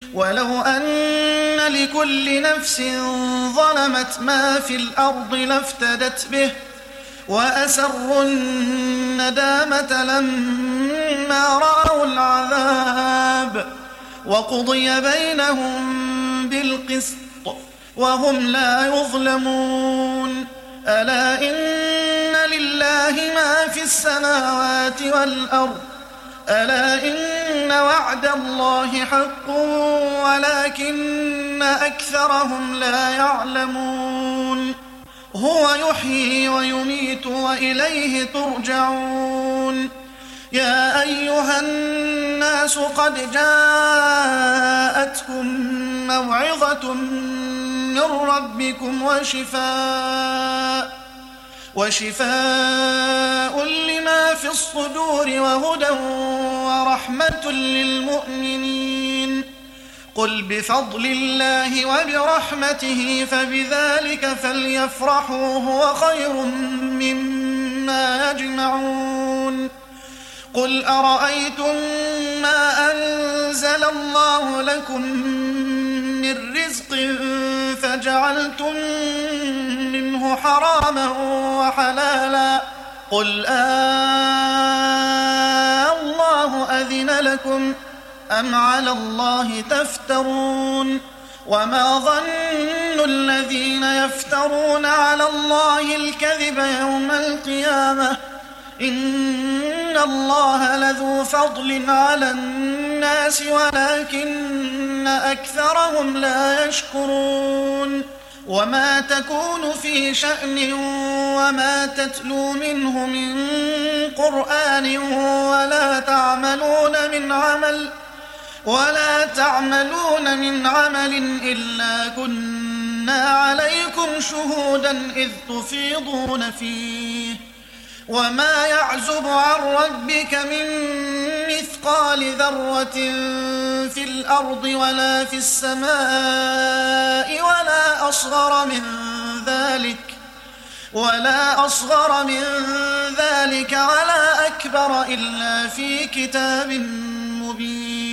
ولو أن لكل نفس ظلمت ما في الأرض لافتدت به وأسروا الندامة لما رأوا العذاب وقضي بينهم بالقسط وهم لا يظلمون. ألا إن لله ما في السماوات والأرض ألا إن وعد الله حق ولكن أكثرهم لا يعلمون. هو يحيي ويميت وإليه ترجعون. يا أيها الناس قد جاءتكم موعظة من ربكم وشفاء لما في الصدور وهدى ورحمة للمؤمنين. قل بفضل الله وبرحمته فبذلك فليفرحوا هو خير مما يجمعون. قل أرأيتم ما أنزل الله لكم من رزق فجعلتم منه حراما وحلالا قل الله أذن لكم أم على الله تفترون. وما ظن الذين يفترون على الله الكذب يوم القيامة إن الله لذو فضل على الناس ولكن أكثرهم لا يشكرون. وما تكون في شأن وما تتلو منه من قرآن ولا تعملون من عمل إلا كنا عليكم شهودا إذ تفيضون فيه. وما يعزب عن ربك من مثقال ذرة في الأرض ولا في السماء ولا أصغر من ذلك ولا أكبر إلا في كتاب مبين.